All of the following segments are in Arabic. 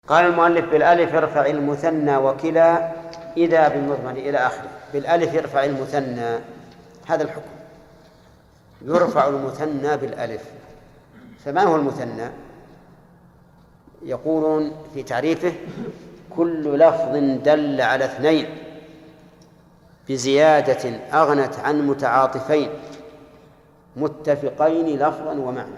قال المؤلف بالألف ارفع المثنى وكلا إذا بالمضمر إلى آخره. بالألف ارفع المثنى، هذا الحكم، يرفع المثنى بالألف. فما هو المثنى؟ يقولون في تعريفه: كل لفظ دل على اثنين بزيادة أغنت عن متعاطفين متفقين لفظا ومعنى.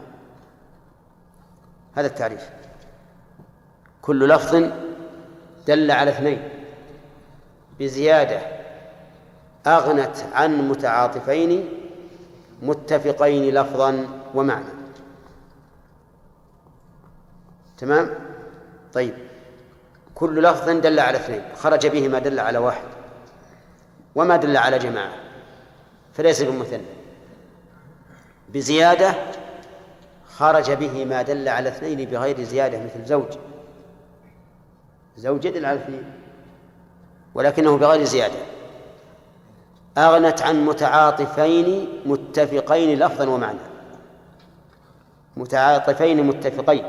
هذا التعريف: كل لفظ دل على اثنين بزيادة أغنت عن متعاطفين متفقين لفظا ومعنى. تمام؟ طيب، كل لفظ دل على اثنين، خرج به ما دل على واحد وما دل على جماعة، فليس بمثنى. بزيادة خرج به ما دل على اثنين بغير زيادة، مثل زوج يدل على اثنين ولكنه بغير زيادة. أغنت عن متعاطفين متفقين لفظا ومعنى، متعاطفين متفقين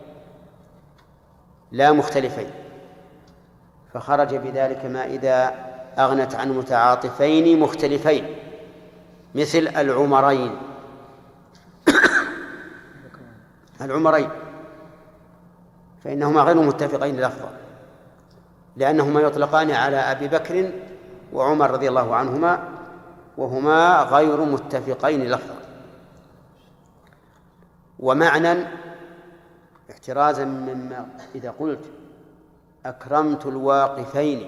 لا مختلفين، فخرج بذلك ما إذا أغنت عن متعاطفين مختلفين، مثل العمرين العمرين فإنهما غير متفقين لفظا، لأنهما يطلقان على أبي بكر وعمر رضي الله عنهما، وهما غير متفقين لفظا. ومعنى احترازا مما إذا قلت أكرمت الواقفين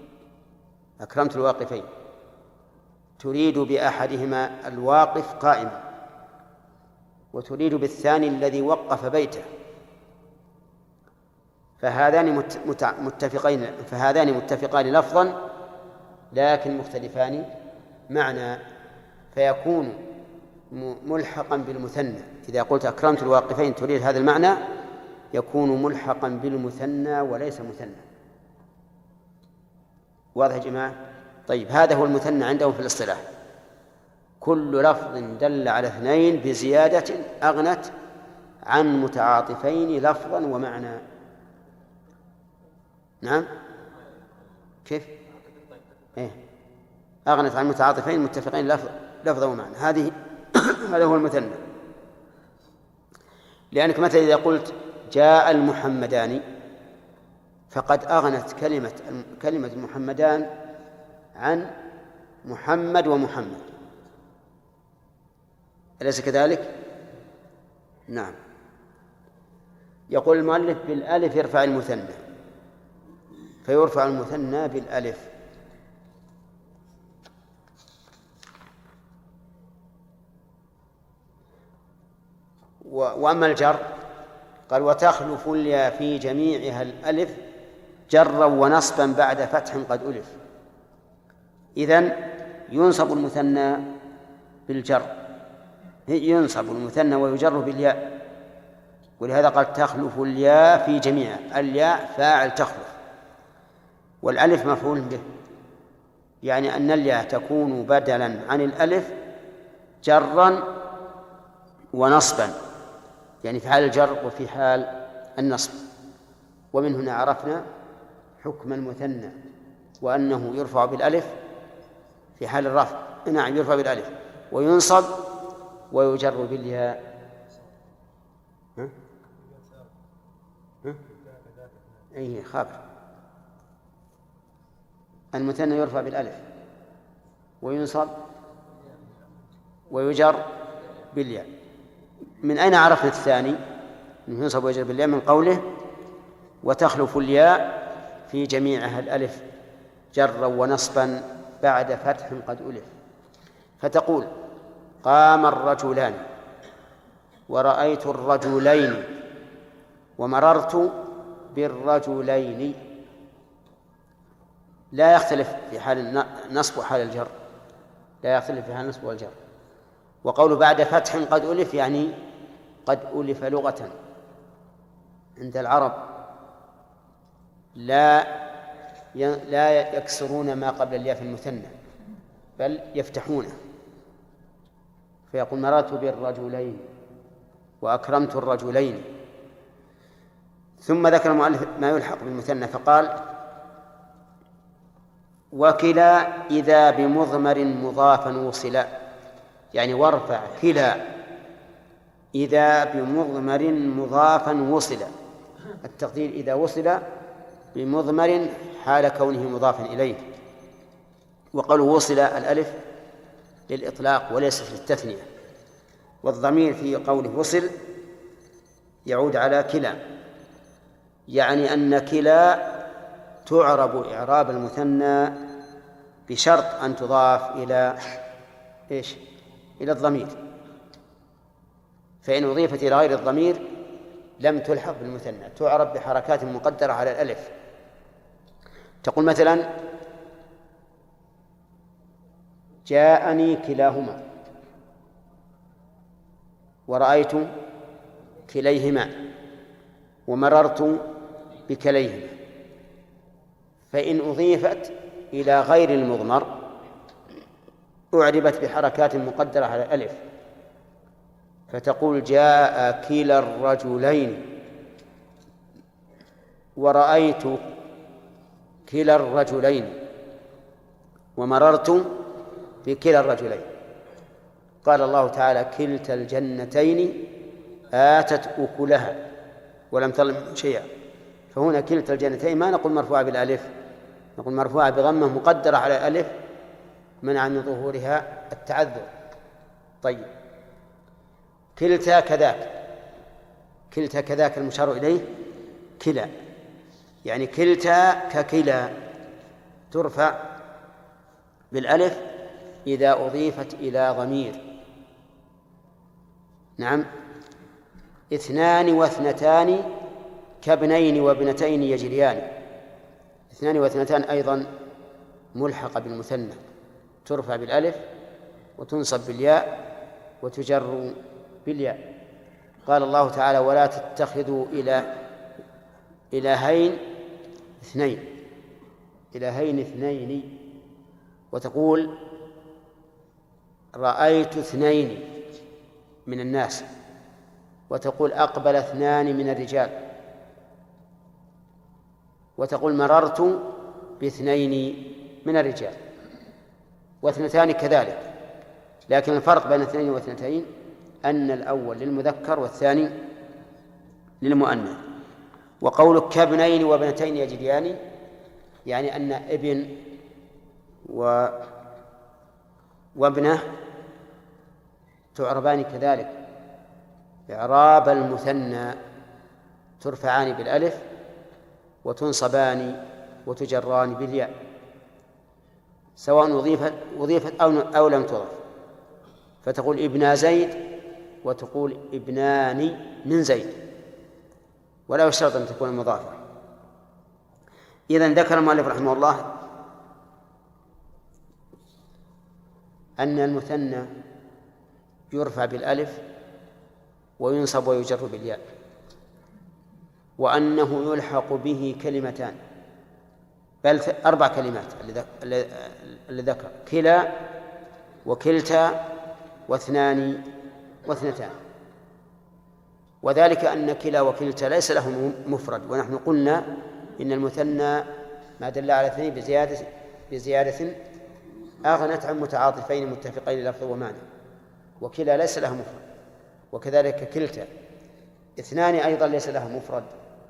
تريد بأحدهما الواقف قائما، وتريد بالثاني الذي وقف بيته، فهذان متفقان لفظا لكن مختلفان معنى، فيكون ملحقا بالمثنى. إذا قلت أكرمت الواقفين تريد هذا المعنى، يكون ملحقا بالمثنى وليس مثنى. واضح يا جماعة؟ طيب، هذا هو المثنى عندهم في الاصطلاح: كل لفظ دل على اثنين بزيادة أغنت عن متعاطفين لفظا ومعنى. نعم، كيف؟ أغنت عن متعاطفين متفقين لفظا ومعنى، هذا هو المثنى. لأنك مثلا إذا قلت جاء المحمدان فقد أغنت كلمة المحمدان عن محمد ومحمد، أليس كذلك؟ نعم. يقول المؤلف بالألف يرفع المثنى، فيرفع المثنى بالألف. وأما الجر قال: وتخلف اليا في جميعها الألف جرا ونصبا بعد فتح قد ألف. إذن ينصب المثنى بالجر، ينصب المثنى ويجر بالياء، ولهذا قال تخلف الياء في جميعها. الياء فاعل تخلف، والألف مفعول به، يعني أن الياء تكون بدلا عن الألف جرا ونصبا، يعني في حال الجر وفي حال النصب. ومن هنا عرفنا حكم المثنى، وأنه يرفع بالألف في حال الرفع. نعم، يرفع بالألف وينصب ويجر بالياء. أي خبر. المثنى يرفع بالألف وينصب ويجر بالياء. من أين عرفنا الثاني أنه ينصب ويجر بالياء؟ من قوله وتخلف الياء في جميعها الألف جرا ونصبا بعد فتح قد ألف. فتقول قام الرجلان ورأيت الرجلين ومررت بالرجلين. لا يختلف في حال النصب وحال الجر، لا يختلف في حال النصب والجر. وقول بعد فتح قد ألف يعني قد ألف لغة عند العرب، لا يكسرون ما قبل الياء في المثنى بل يفتحونه، فيقول مررت بالرجلين وأكرمت الرجلين. ثم ذكر المؤلف ما يلحق بالمثنى فقال: وكلا إذا بمضمر مضافا وصلا، يعني وارفع كلا إذا بمضمر مضافا وصلا، التقدير إذا وصل بمضمر حال كونه مضافا إليه. وقالوا وصل الألف للإطلاق وليست للتثنية، والضمير في قوله وصل يعود على كلا، يعني أن كلا تعرب إعراب المثنى بشرط أن تضاف إلى إيش؟ إلى الضمير، فإن أضيفت إلى غير الضمير لم تلحق بالمثنى، تعرب بحركات مقدرة على الألف. تقول مثلا: جاءني كلاهما ورأيت كليهما ومررت بكليهما. فإن أضيفت إلى غير المضمر أعربت بحركات مقدرة على الألف، فتقول: جاء كلا الرجلين ورأيت كلا الرجلين ومررت بكلا الرجلين. قال الله تعالى: كلتا الجنتين آتت أكلها ولم تظلم شيئا. فهنا كلتا الجنتين ما نقول مرفوعة بالألف، نقول مرفوعة بضمة مقدرة على الألف منع من ظهورها التعذر. طيب، كلتا كذاك، كلتا كذاك المشار إليه كلا، يعني كلتا ككلا ترفع بالألف إذا أضيفت إلى ضمير. نعم. اثنان واثنتان كابنين وابنتين يجريان. اثنان واثنتان أيضا ملحقة بالمثنى، ترفع بالألف وتنصب بالياء وتجر بالياء. قال الله تعالى: ولا تتخذوا إلهين اثنين، إلهين اثنين. وتقول: رأيت اثنين من الناس، وتقول: أقبل اثنان من الرجال، وتقول: مررت باثنين من الرجال. واثنتان كذلك، لكن الفرق بين اثنين واثنتين أن الأول للمذكر والثاني للمؤنث. وقولك كابنين وابنتين يجريان يعني أن ابن وابنه تعربان كذلك إعراب المثنى، ترفعان بالألف وتنصبان وتجران بالياء، سواء أضيفت أو لم تضف. فتقول ابن زيد وتقول ابنان من زيد، ولا يشترط أن تكون مضافة. إذن ذكر المؤلف رحمه الله أن المثنى يرفع بالألف وينصب ويجر بالياء، وأنه يلحق به كلمتان، بل 4 كلمات اللي ذكر: كلا وكلتا واثنان واثنتان. وذلك أن كلا وكلتا ليس له مفرد، ونحن قلنا إن المثنى ما دل على اثنين بزيادة أغنت عن متعاطفين متفقين لفظ ومعنى، وكلا ليس له مفرد، وكذلك كلتا. اثنان أيضا ليس له مفرد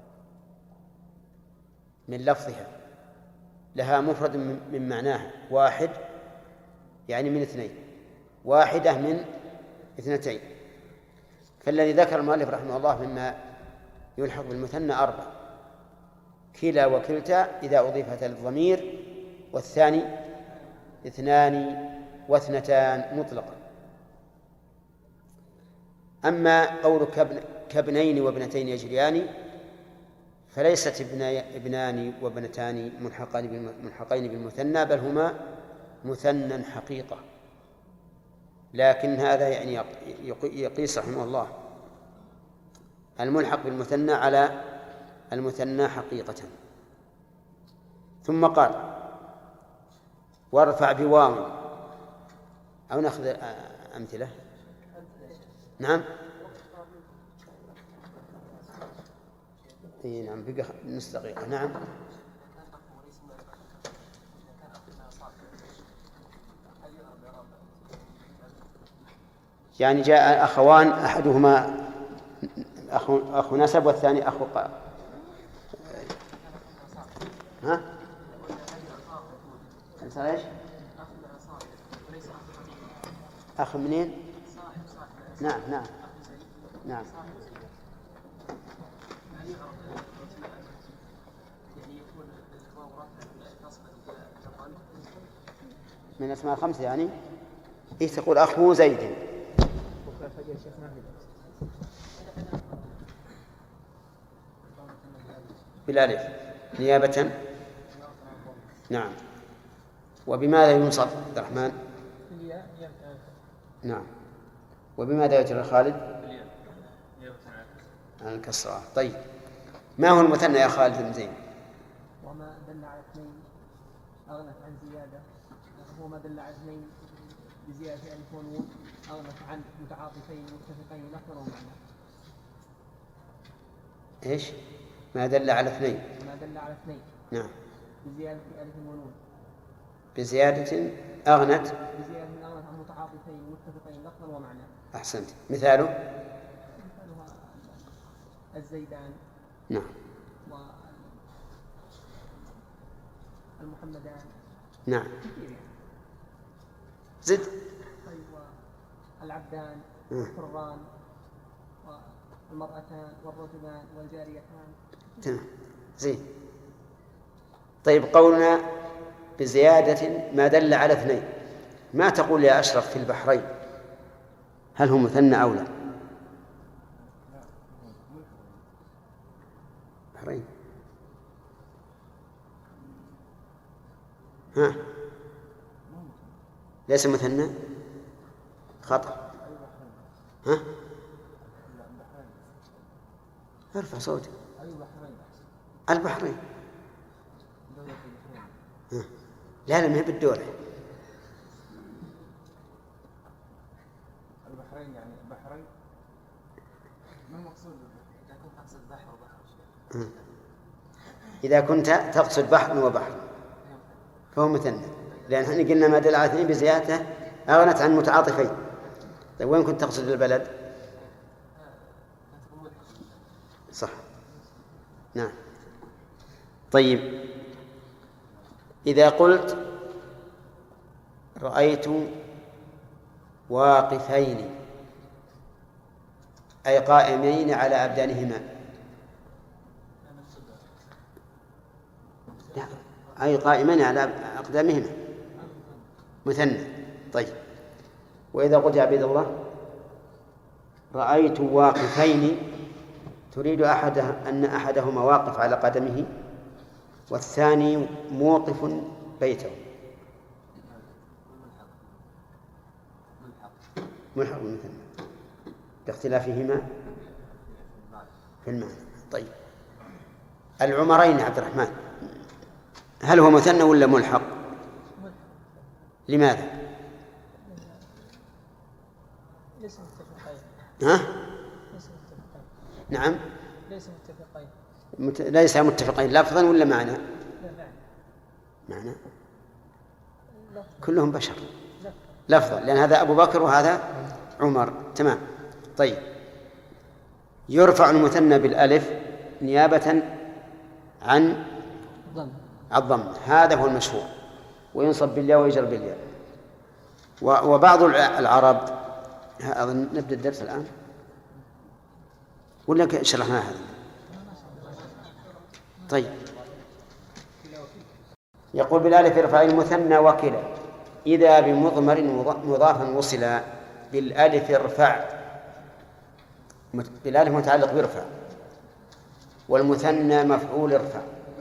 من لفظها، لها مفرد من معناها، واحد يعني من اثنين، واحدة من اثنتين. فالذي ذكر المؤلف رحمه الله مما يلحق بالمثنى 4: كلا وكلتا إذا أضيفت للضمير، والثاني اثنان واثنتان مطلقا. أما قول كابنين وابنتين يجريان فليست ابنان وابنتان ملحقين بالمثنى، بل هما مثنى حقيقة. لكن هذا يعني يقيس رحمه الله الملحق بالمثنى على المثنى حقيقة. ثم قال: وارفع بواو، أو نأخذ أمثلة. نعم. اي نعم بقى نص دقيقة. نعم. يعني جاء أخوان أحدهما أخو نسب والثاني أخو ها؟ إيش؟ أخ منين؟ نعم نعم نعم. من أسماء خمسة يعني إيه تقول أخو زيد بالألف نيابة. نعم. وبماذا ينصب عبد الرحمن؟ نعم. وبماذا يجري خالد؟ عن الكسرة. طيب ما هو المثنى يا خالد بن زين؟ وما دل على اثنين أغنت عن زيادة، وما دل على اثنين بزيادة ألف ونون أغنت عن متعاطفين متفقين لفظا ومعنى. إيش؟ ما دل على اثنين. ما دل على اثنين. نعم. بزيادة ألف ونون. بزيادة أغنت. بزيادة أغنت عن متعاطفين متفقين لفظا ومعنى. أحسنت. مثاله؟ مثالها الزيدان. نعم. والمحمدان. نعم. كثير يعني. زد. طيب والعبدان والحران والمرأتان والرجلان والجاريتان. تمام. زين. طيب قولنا بزيادة ما دل على اثنين، ما تقول يا أشرف في البحرين؟ هل هو مثنى أو لا؟ بحرين. ها؟ ليس مثنى؟ خطأ. ها؟ ارفع صوتك. البحرين. لا ما هي بالدولة. البحرين يعني البحرين ما المقصود؟ إذا كنت تقصد بحر وبحر. إذا كنت تقصد بحر وبحر فهو مثنى، لأن احنا قلنا ما دل على اثنين بزيادة أغنت عن متعاطفين. طيب وين كنت تقصد البلد؟ صح. نعم. طيب إذا قلت رأيت واقفين أي قائمين على أبدانهما، لا أي قائمين على أقدامهما مثنى. طيب وإذا قلت يا عبيد الله رأيت واقفين تريد أن أحدهما واقف على قدمه والثاني موقف بيته. ملحق مثنى لاختلافهما في المعنى. طيب العمرين عبد الرحمن هل هو مثنى ولا ملحق؟ لماذا؟ ليس متفقين. ها؟ ليس متفقين. نعم. ليس متفقين. ليس متفقين لفظا ولا معنى؟ لا معنى. كلهم بشر. لفظا لأن هذا أبو بكر وهذا عمر. تمام. طيب يرفع المثنى بالألف نيابة عن الضم، هذا هو المشهور، وينصب بالياء ويجر بالياء. وبعض العرب أظن نبدأ الدرس الآن ولا شرحنا هذا؟ طيب يقول بالألف يرفع المثنى وكلا إذا بمضمر مضافا وصلا بالألف ارفع. بالألف متعلق بيرفع والمثنى مفعول ارفع،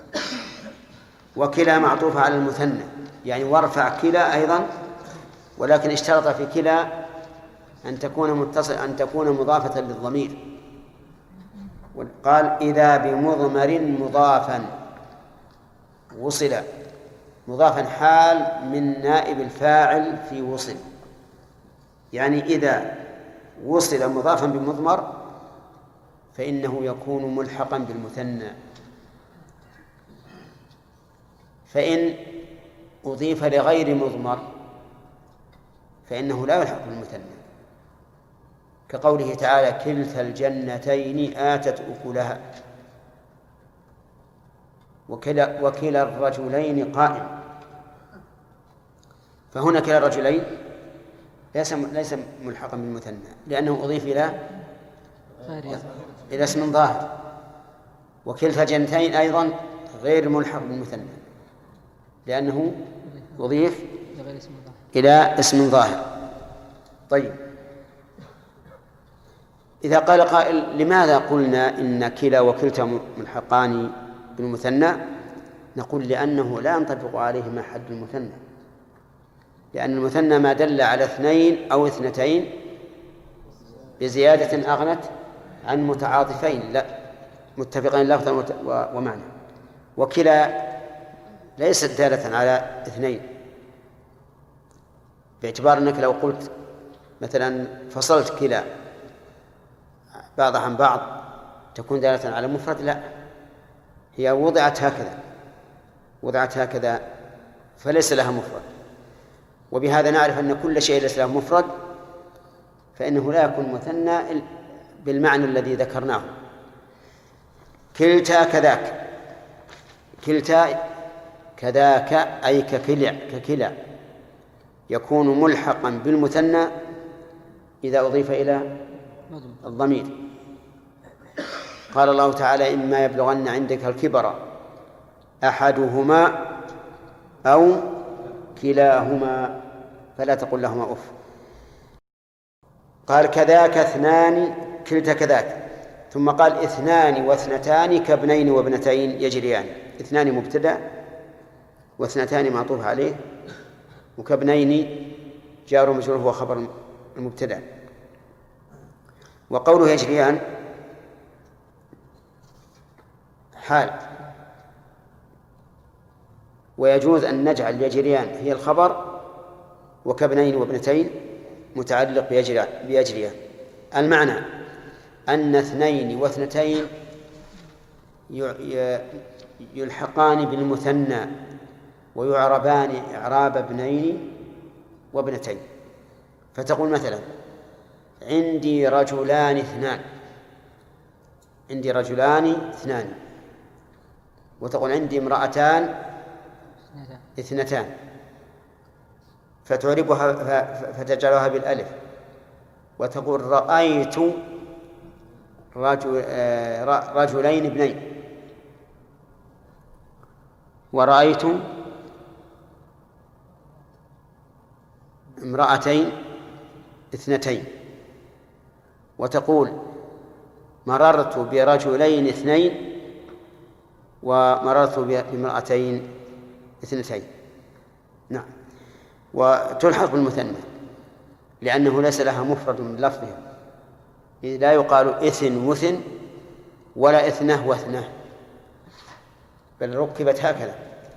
وكلا معطوفة على المثنى يعني وارفع كلا أيضا، ولكن اشترط في كلا أن تكون مضافة للضمير. قال إذا بمضمر مضافا وصل، مضافا حال من نائب الفاعل في وصل، يعني إذا وصل مضافا بمضمر فإنه يكون ملحقا بالمثنى. فإن أضيف لغير مضمر فإنه لا يلحق بالمثنى، كقوله تعالى كلتا الجنتين آتت أكلها، وكلا الرجلين قائم. فهنا كلا الرجلين ليس ملحقا بالمثنى لأنه أضيف إلى اسم ظاهر، وكلتا الجنتين أيضا غير ملحق بالمثنى لأنه أضيف إلى اسم ظاهر. طيب، إذا قال قائل لماذا قلنا إن كلا وكلتا ملحقان بالمثنى؟ نقول لأنه لا ينطبق عليهما حد المثنى، لأن المثنى ما دل على اثنين أو اثنتين بزيادة أغنت عن متعاطفين لا متفقين لفظا ومعنى، وكلا ليست دالة على اثنين، باعتبار أنك لو قلت مثلا فصلت كلا بعض عن بعض تكون دالة على مفرد، لا، هي وضعت هكذا فليس لها مفرد. وبهذا نعرف أن كل شيء ليس له مفرد فإنه لا يكون مثنى بالمعنى الذي ذكرناه. كلتا كذاك، كلتا كذاك أي ككلا يكون ملحقا بالمثنى إذا أضيف إلى الضمير. قال الله تعالى إما يبلغن عندك الكبر أحدهما أو كلاهما فلا تقل لهما أف. قال كذاك اثنان كلتا كذاك، ثم قال اثنان واثنتان كابنين وابنتين يجريان. اثنان مبتدأ واثنتان معطوف عليه، وكابنين جار ومجرور هو خبر المبتدأ. وقوله يجريان حال، ويجوز أن نجعل يجريان هي الخبر وكابنين وابنتين متعلق بيجريان. المعنى أن اثنين واثنتين يلحقان بالمثنى ويعربان إعراب ابنين وابنتين. فتقول مثلا عندي رجلان اثنان، وتقول عندي امرأتان اثنتان، فتعربها فتجعلها بالألف، وتقول رأيت رجلين ابنين، ورأيت امرأتين اثنتين، وتقول مررت برجلين اثنين ومررت بامرأتين اثنتين. نعم، وتلحق بالمثنى لأنه ليس لها مفرد من لفظها، لا يقال إثن وثن ولا إثنه واثنه، بل ركبت هكذا.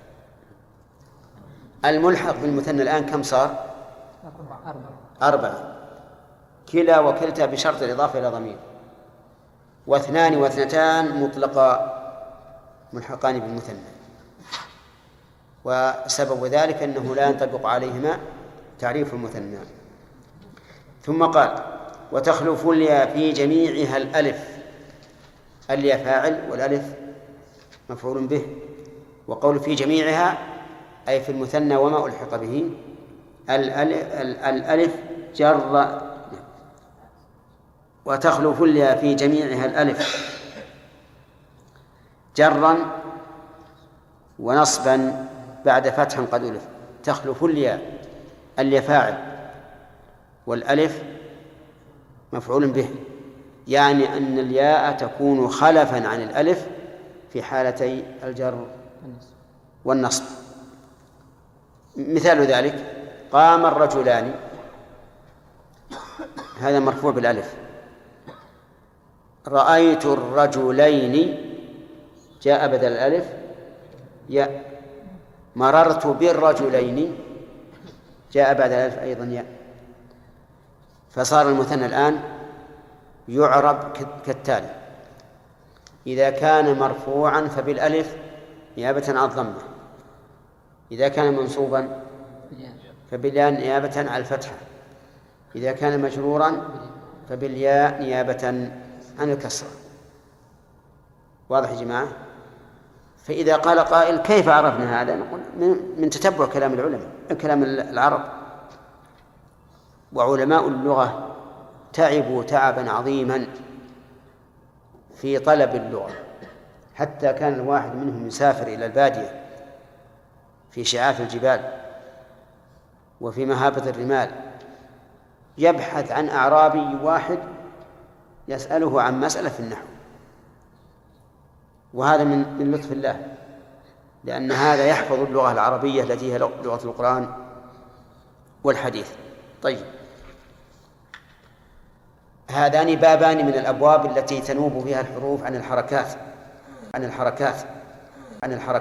الملحق بالمثنى الآن كم صار؟ 4. كلا وكلتا بشرط الإضافة إلى ضمير، واثنان واثنتان مطلقا ملحقان بالمثنى، وسبب ذلك أنه لا ينطبق عليهما تعريف المثنى. ثم قال وتخلف الياء في جميعها الألف. الياء فاعل والألف مفعول به، وقول في جميعها أي في المثنى وما ألحق به. الألف جر، وتخلف الياء في جميعها الألف جرا ونصبا بعد فتح قد ألف. تخلف الياء فاعل والألف مفعول به، يعني أن الياء تكون خلفا عن الألف في حالتي الجر والنصب. مثال ذلك قام الرجلان، هذا مرفوع بالألف. رأيت الرجلين جاء بدل الألف ياء. مررت بالرجلين جاء بعد الألف أيضا ياء. فصار المثنى الآن يعرب كالتالي: إذا كان مرفوعا فبالألف نيابة عن الضمة، إذا كان منصوبا فبالياء نيابة عن الفتحة، إذا كان مجرورا فبالياء نيابة عن الكسرة. واضح يا جماعة؟ فإذا قال قائل كيف عرفنا هذا؟ نقول من تتبع كلام العلماء، كلام العرب. وعلماء اللغة تعبوا تعبا عظيما في طلب اللغة، حتى كان الواحد منهم يسافر إلى البادية في شعاف الجبال وفي مهابط الرمال يبحث عن أعرابي واحد يسأله عن مسألة في النحو، وهذا من لطف الله، لأن هذا يحفظ اللغة العربية التي هي لغة القرآن والحديث. طيب، هذان بابان من الأبواب التي تنوب فيها الحروف عن الحركات